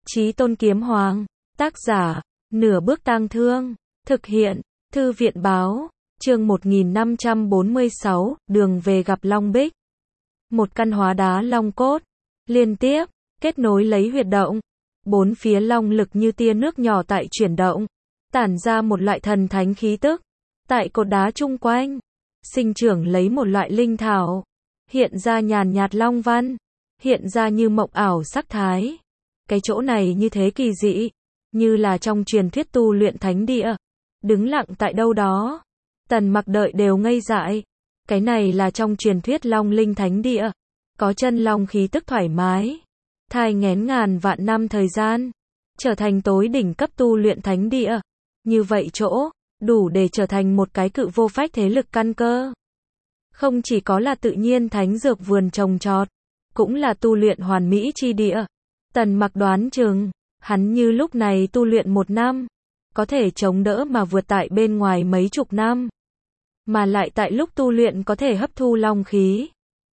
Chí Tôn Kiếm Hoàng. Tác giả, Nửa Bước Tang Thương. Thực hiện, Thư viện Báo. Chương 1546, đường về gặp Long Bích. Một căn hóa đá long cốt, liên tiếp, kết nối lấy huyệt động. Bốn phía long lực như tia nước nhỏ tại chuyển động, tản ra một loại thần thánh khí tức. Tại cột đá chung quanh, sinh trưởng lấy một loại linh thảo, hiện ra nhàn nhạt long văn, hiện ra như mộng ảo sắc thái. Cái chỗ này như thế kỳ dị, như là trong truyền thuyết tu luyện thánh địa. Đứng lặng tại đâu đó, Tần Mặc đợi đều ngây dại. Cái này là trong truyền thuyết Long Linh Thánh Địa, có chân long khí tức thoải mái, thai nghén ngàn vạn năm thời gian, trở thành tối đỉnh cấp tu luyện thánh địa. Như vậy chỗ, đủ để trở thành một cái cự vô phách thế lực căn cơ. Không chỉ có là tự nhiên thánh dược vườn trồng trọt, cũng là tu luyện hoàn mỹ chi địa. Tần Mặc đoán chừng, hắn như lúc này tu luyện 1 năm, có thể chống đỡ mà vượt tại bên ngoài mấy chục năm. Mà lại tại lúc tu luyện có thể hấp thu long khí,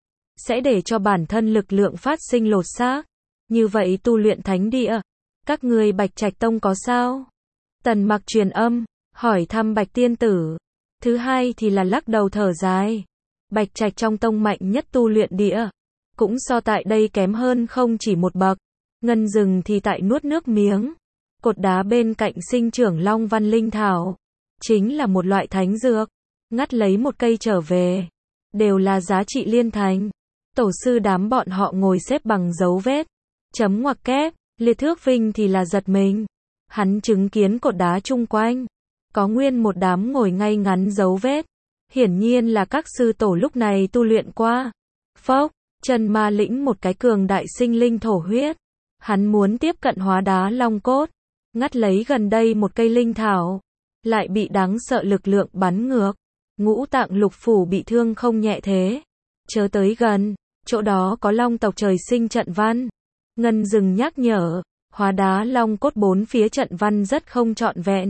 sẽ để cho bản thân lực lượng phát sinh lột xác. Như vậy tu luyện thánh địa, các ngươi Bạch Trạch Tông có sao? Tần Mặc truyền âm, hỏi thăm Bạch Tiên Tử. Thứ hai thì là lắc đầu thở dài. Bạch Trạch trong tông mạnh nhất tu luyện địa, cũng so tại đây kém hơn không chỉ một bậc. Ngân rừng thì tại nuốt nước miếng. Cột đá bên cạnh sinh trưởng long văn linh thảo, chính là một loại thánh dược. Ngắt lấy một cây trở về, đều là giá trị liên thành. Tổ sư đám bọn họ ngồi xếp bằng dấu vết, chấm ngoặc kép. Liệt Thước Vinh thì là giật mình. Hắn chứng kiến cột đá chung quanh, có nguyên một đám ngồi ngay ngắn dấu vết. Hiển nhiên là các sư tổ lúc này tu luyện qua. Phốc, Trần Ma lĩnh một cái cường đại sinh linh thổ huyết. Hắn muốn tiếp cận hóa đá long cốt, ngắt lấy gần đây một cây linh thảo, lại bị đáng sợ lực lượng bắn ngược. Ngũ tạng lục phủ bị thương không nhẹ thế. Chớ tới gần, chỗ đó có long tộc trời sinh trận văn. Ngân rừng nhắc nhở, hóa đá long cốt bốn phía trận văn rất không trọn vẹn.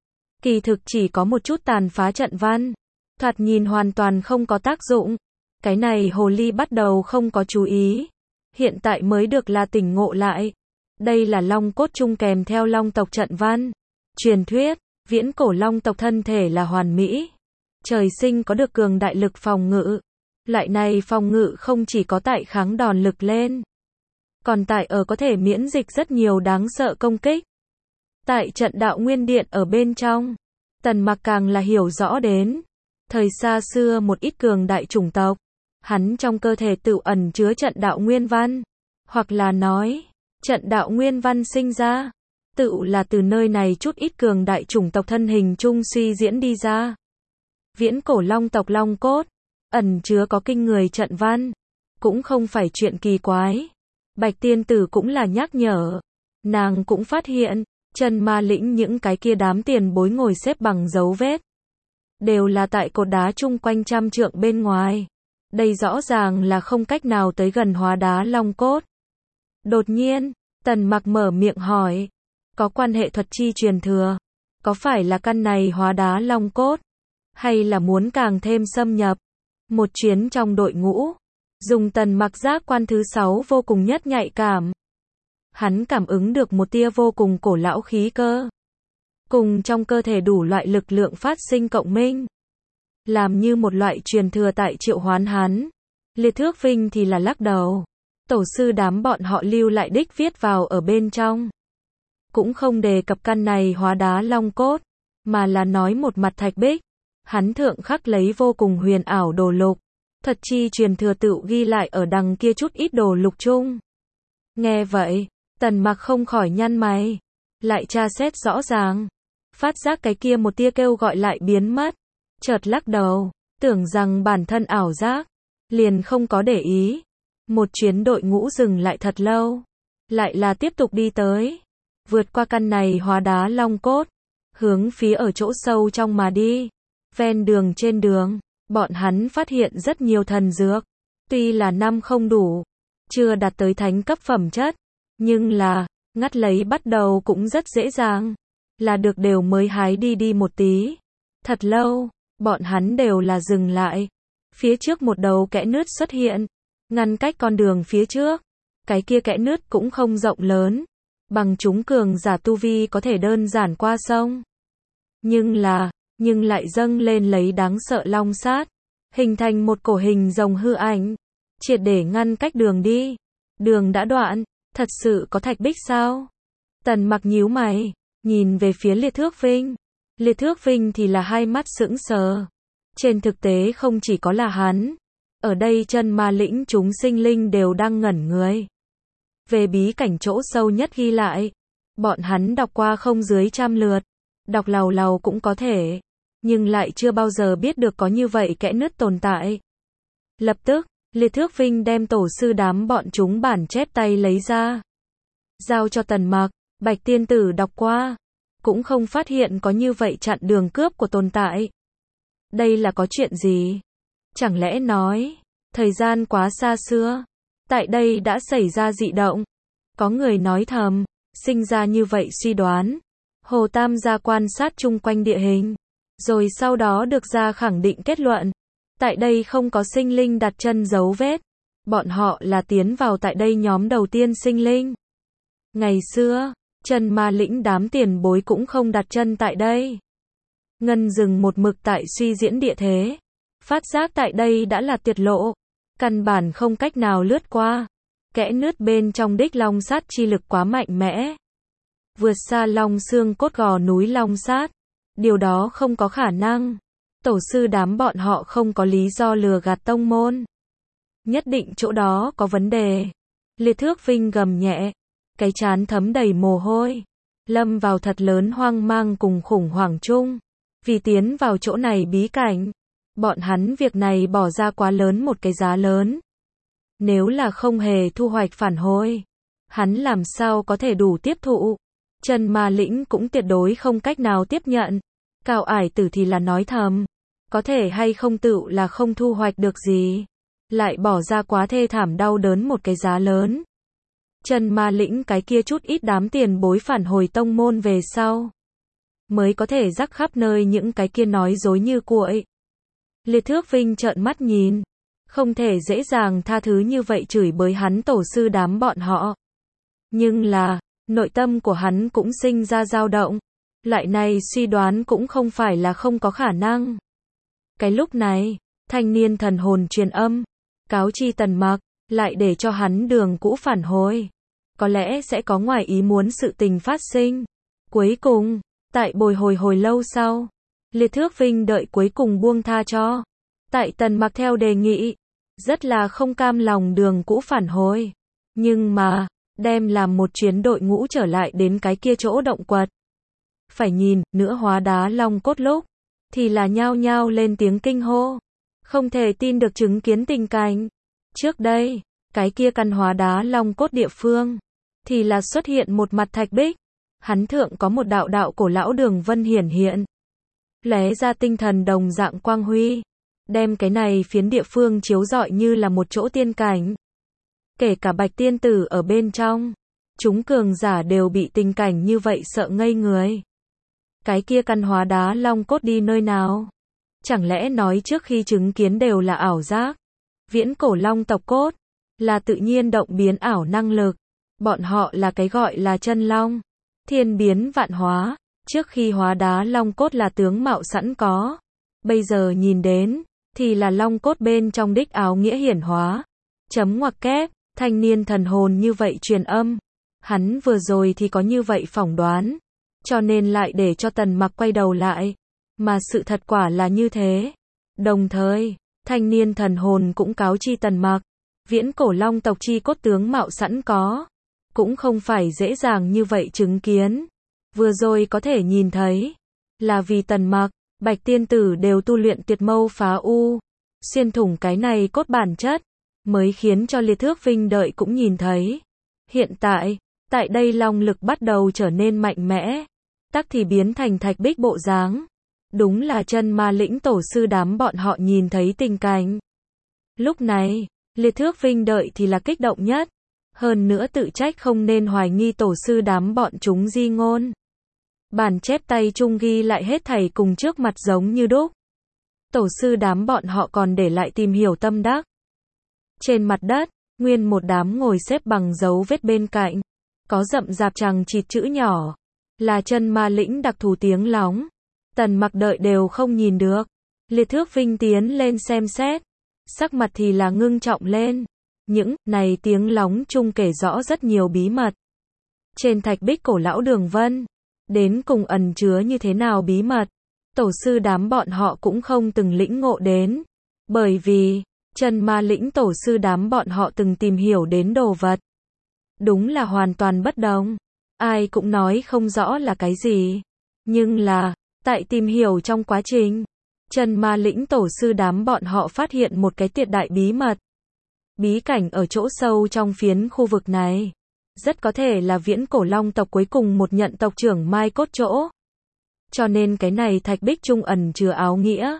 Kỳ thực chỉ có một chút tàn phá trận văn, thoạt nhìn hoàn toàn không có tác dụng. Cái này hồ ly bắt đầu không có chú ý, hiện tại mới được là tỉnh ngộ lại. Đây là long cốt chung kèm theo long tộc trận văn. Truyền thuyết, viễn cổ long tộc thân thể là hoàn mỹ, trời sinh có được cường đại lực phòng ngự. Loại này phòng ngự không chỉ có tại kháng đòn lực lên, còn tại ở có thể miễn dịch rất nhiều đáng sợ công kích. Tại trận đạo nguyên điện ở bên trong, Tần Mặc càng là hiểu rõ đến, thời xa xưa một ít cường đại chủng tộc, hắn trong cơ thể tự ẩn chứa trận đạo nguyên văn, hoặc là nói, trận đạo nguyên văn sinh ra, tự là từ nơi này chút ít cường đại chủng tộc thân hình chung suy diễn đi ra. Viễn cổ long tộc long cốt, ẩn chứa có kinh người trận văn, cũng không phải chuyện kỳ quái. Bạch Tiên Tử cũng là nhắc nhở, nàng cũng phát hiện, Trần Ma lĩnh những cái kia đám tiền bối ngồi xếp bằng dấu vết, đều là tại cột đá chung quanh trăm trượng bên ngoài. Đây rõ ràng là không cách nào tới gần hóa đá long cốt. Đột nhiên, Tần Mặc mở miệng hỏi, có quan hệ thuật chi truyền thừa, có phải là căn này hóa đá long cốt, hay là muốn càng thêm xâm nhập? Một chuyến trong đội ngũ, dùng Tần Mặc giác quan thứ 6 vô cùng nhất nhạy cảm. Hắn cảm ứng được một tia vô cùng cổ lão khí cơ, cùng trong cơ thể đủ loại lực lượng phát sinh cộng minh, làm như một loại truyền thừa tại triệu hoán hắn. Liệt Thước Vinh thì là lắc đầu. Tổ sư đám bọn họ lưu lại đích viết vào ở bên trong, cũng không đề cập căn này hóa đá long cốt, mà là nói một mặt thạch bích, hắn thượng khắc lấy vô cùng huyền ảo đồ lục. Thuật chi truyền thừa tự ghi lại ở đằng kia chút ít đồ lục chung. Nghe vậy, Tần Mặc không khỏi nhăn mày, lại tra xét rõ ràng, phát giác cái kia một tia kêu gọi lại biến mất, chợt lắc đầu, tưởng rằng bản thân ảo giác, liền không có để ý. Một chuyến đội ngũ dừng lại thật lâu, lại là tiếp tục đi tới, vượt qua căn này hóa đá long cốt, hướng phía ở chỗ sâu trong mà đi. Ven đường trên đường, bọn hắn phát hiện rất nhiều thần dược, tuy là năm không đủ, chưa đạt tới thánh cấp phẩm chất, nhưng là, ngắt lấy bắt đầu cũng rất dễ dàng, là được đều mới hái đi một tí. Thật lâu, bọn hắn đều là dừng lại. Phía trước một đầu kẽ nứt xuất hiện, ngăn cách con đường phía trước. Cái kia kẽ nứt cũng không rộng lớn, bằng chúng cường giả tu vi có thể đơn giản qua sông. Nhưng lại dâng lên lấy đáng sợ long sát, hình thành một cổ hình rồng hư ảnh, triệt để ngăn cách đường đi. Đường đã đoạn, thật sự có Thạch Bích sao? Tần Mặc nhíu mày, nhìn về phía Liệt Thước Vinh. Liệt Thước Vinh thì là hai mắt sững sờ. Trên thực tế không chỉ có là hắn, ở đây Chân Ma Lĩnh chúng sinh linh đều đang ngẩn người. Về bí cảnh chỗ sâu nhất ghi lại, bọn hắn đọc qua không dưới 100 lượt, đọc làu làu cũng có thể, nhưng lại chưa bao giờ biết được có như vậy kẽ nứt tồn tại. Lập tức, Liệt Thước Vinh đem tổ sư đám bọn chúng bản chép tay lấy ra, giao cho Tần Mặc. Bạch tiên tử đọc qua, cũng không phát hiện có như vậy chặn đường cướp của tồn tại. Đây là có chuyện gì? Chẳng lẽ nói, thời gian quá xa xưa, tại đây đã xảy ra dị động? Có người nói thầm, sinh ra như vậy suy đoán. Hồ Tam gia quan sát chung quanh địa hình, rồi sau đó được ra khẳng định kết luận. Tại đây không có sinh linh đặt chân dấu vết. Bọn họ là tiến vào tại đây nhóm đầu tiên sinh linh. Ngày xưa, Chân Ma Lĩnh đám tiền bối cũng không đặt chân tại đây. Ngân dừng một mực tại suy diễn địa thế. Phát giác tại đây đã là tiệt lộ. Căn bản không cách nào lướt qua. Kẽ nứt bên trong đích long sát chi lực quá mạnh mẽ. Vượt xa long xương cốt gò núi long sát. Điều đó không có khả năng. Tổ sư đám bọn họ không có lý do lừa gạt tông môn. Nhất định chỗ đó có vấn đề. Liệt Thước Vinh gầm nhẹ. Cái trán thấm đầy mồ hôi. Lâm vào thật lớn hoang mang cùng khủng hoảng chung. Vì tiến vào chỗ này bí cảnh. Bọn hắn việc này bỏ ra quá lớn một cái giá lớn. Nếu là không hề thu hoạch phản hồi, hắn làm sao có thể đủ tiếp thụ. Chân Ma Lĩnh cũng tuyệt đối không cách nào tiếp nhận. Cao Ải Tử thì là nói thầm. Có thể hay không tựu là không thu hoạch được gì. Lại bỏ ra quá thê thảm đau đớn một cái giá lớn. Chân Ma Lĩnh cái kia chút ít đám tiền bối phản hồi tông môn về sau. Mới có thể rắc khắp nơi những cái kia nói dối như cuội. Liệt Thước Vinh trợn mắt nhìn. Không thể dễ dàng tha thứ như vậy chửi bới hắn tổ sư đám bọn họ. Nhưng là, nội tâm của hắn cũng sinh ra dao động. Loại này suy đoán cũng không phải là không có khả năng. Cái lúc này, thanh niên thần hồn truyền âm, cáo chi Tần Mặc, lại để cho hắn đường cũ phản hồi. Có lẽ sẽ có ngoài ý muốn sự tình phát sinh. Cuối cùng, tại bồi hồi lâu sau, Liệt Thước Vinh đợi cuối cùng buông tha cho. Tại Tần Mặc theo đề nghị, rất là không cam lòng đường cũ phản hồi. Nhưng mà, đem làm một chuyến đội ngũ trở lại đến cái kia chỗ động quật. Phải nhìn, nữa hóa đá long cốt lúc, thì là nhao nhao lên tiếng kinh hô. Không thể tin được chứng kiến tình cảnh. Trước đây, cái kia căn hóa đá long cốt địa phương, thì là xuất hiện một mặt thạch bích. Hắn thượng có một đạo đạo cổ lão đường vân hiển hiện. Lóe ra tinh thần đồng dạng quang huy. Đem cái này phiến địa phương chiếu rọi như là một chỗ tiên cảnh. Kể cả Bạch tiên tử ở bên trong. Chúng cường giả đều bị tình cảnh như vậy sợ ngây người. Cái kia căn hóa đá long cốt đi nơi nào? Chẳng lẽ nói trước khi chứng kiến đều là ảo giác? Viễn cổ long tộc cốt, là tự nhiên động biến ảo năng lực. Bọn họ là cái gọi là chân long. Thiên biến vạn hóa. Trước khi hóa đá long cốt là tướng mạo sẵn có. Bây giờ nhìn đến, thì là long cốt bên trong đích áo nghĩa hiển hóa. Chấm ngoặc kép, thanh niên thần hồn như vậy truyền âm. Hắn vừa rồi thì có như vậy phỏng đoán. Cho nên lại để cho Tần Mặc quay đầu lại. Mà sự thật quả là như thế. Đồng thời, thanh niên thần hồn cũng cáo chi Tần Mặc. Viễn cổ long tộc chi cốt tướng mạo sẵn có. Cũng không phải dễ dàng như vậy chứng kiến. Vừa rồi có thể nhìn thấy. Là vì Tần Mặc, Bạch tiên tử đều tu luyện tuyệt mâu phá u. Xuyên thủng cái này cốt bản chất. Mới khiến cho Liệt Thước Vinh đợi cũng nhìn thấy. Hiện tại, tại đây long lực bắt đầu trở nên mạnh mẽ. Tắc thì biến thành thạch bích bộ dáng. Đúng là Chân Ma Lĩnh tổ sư đám bọn họ nhìn thấy tình cảnh. Lúc này, Liệt Thước Vinh đợi thì là kích động nhất. Hơn nữa tự trách không nên hoài nghi tổ sư đám bọn chúng di ngôn. Bản chép tay chung ghi lại hết thảy cùng trước mặt giống như đúc. Tổ sư đám bọn họ còn để lại tìm hiểu tâm đắc. Trên mặt đất, nguyên một đám ngồi xếp bằng dấu vết bên cạnh. có rậm rạp chằng chịt chữ nhỏ, là chân ma lĩnh đặc thù tiếng lóng. Tần Mặc đợi đều không nhìn được. Liệt Thước Vinh tiến lên xem xét, sắc mặt thì là ngưng trọng lên. Những này tiếng lóng chung kể rõ rất nhiều bí mật. Trên thạch bích cổ lão Đường Vân, đến cùng ẩn chứa như thế nào bí mật, tổ sư đám bọn họ cũng không từng lĩnh ngộ đến. Bởi vì, chân ma lĩnh tổ sư đám bọn họ từng tìm hiểu đến đồ vật. Đúng là hoàn toàn bất đồng. Ai cũng nói không rõ là cái gì. Nhưng là, tại tìm hiểu trong quá trình, chân ma lĩnh tổ sư đám bọn họ phát hiện một cái tuyệt đại bí mật. Bí cảnh ở chỗ sâu trong phiến khu vực này. Rất có thể là viễn cổ long tộc cuối cùng một nhận tộc trưởng mai cốt chỗ. Cho nên cái này thạch bích trung ẩn chứa áo nghĩa.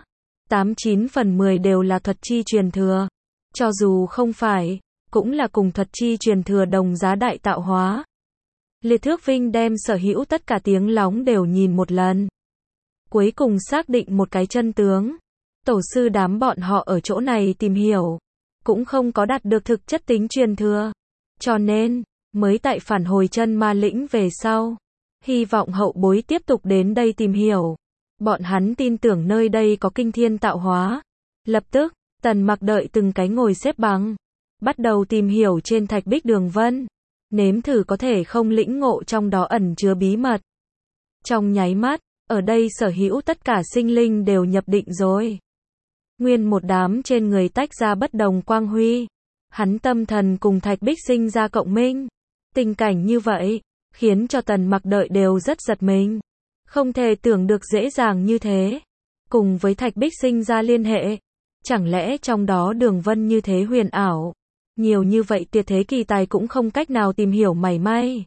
89 phần 10 đều là thuật chi truyền thừa. Cho dù không phải, cũng là cùng thuật chi truyền thừa đồng giá đại tạo hóa. Liệt Thước Vinh đem sở hữu tất cả tiếng lóng đều nhìn một lần. Cuối cùng xác định một cái chân tướng. Tổ sư đám bọn họ ở chỗ này tìm hiểu, cũng không có đạt được thực chất tính truyền thừa. Cho nên, mới tại phản hồi chân ma lĩnh về sau. Hy vọng hậu bối tiếp tục đến đây tìm hiểu. Bọn hắn tin tưởng nơi đây có kinh thiên tạo hóa. Lập tức, Tần Mặc đợi từng cái ngồi xếp bằng, bắt đầu tìm hiểu trên thạch bích Đường Vân. Nếm thử có thể không lĩnh ngộ trong đó ẩn chứa bí mật. Trong nháy mắt, ở đây sở hữu tất cả sinh linh đều nhập định rồi. Nguyên một đám trên người tách ra bất đồng quang huy. Hắn tâm thần cùng thạch bích sinh ra cộng minh. Tình cảnh như vậy, khiến cho Tần Mặc đợi đều rất giật mình. Không thể tưởng được dễ dàng như thế. Cùng với thạch bích sinh ra liên hệ. Chẳng lẽ trong đó Đường Vân như thế huyền ảo. Nhiều như vậy tuyệt thế kỳ tài cũng không cách nào tìm hiểu mảy may.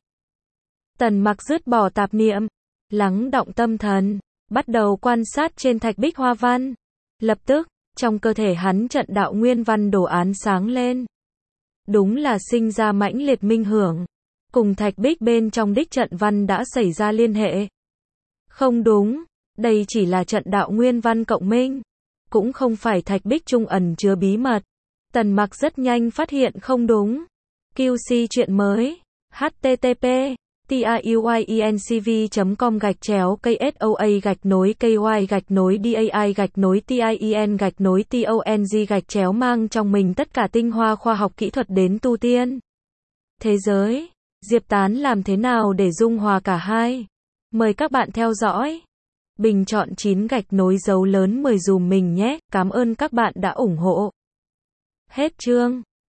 Tần Mặc dứt bỏ tạp niệm, lắng động tâm thần, bắt đầu quan sát trên thạch bích hoa văn. Lập tức, trong cơ thể hắn trận đạo nguyên văn đồ án sáng lên. Đúng là sinh ra mãnh liệt minh hưởng. Cùng thạch bích bên trong đích trận văn đã xảy ra liên hệ. Không đúng, đây chỉ là trận đạo nguyên văn cộng minh. Cũng không phải thạch bích trung ẩn chứa bí mật. Tần Mặc rất nhanh phát hiện không đúng. QC chuyện mới. http tiyuinCV.com/KSOA-KY-DAI-TIEN-TONG mang trong mình tất cả tinh hoa khoa học kỹ thuật đến tu tiên. Thế giới, Diệp Tán làm thế nào để dung hòa cả hai? Mời các bạn theo dõi. Bình chọn 9 gạch nối dấu lớn 10 dùm mình nhé. Cảm ơn các bạn đã ủng hộ. Hết chương.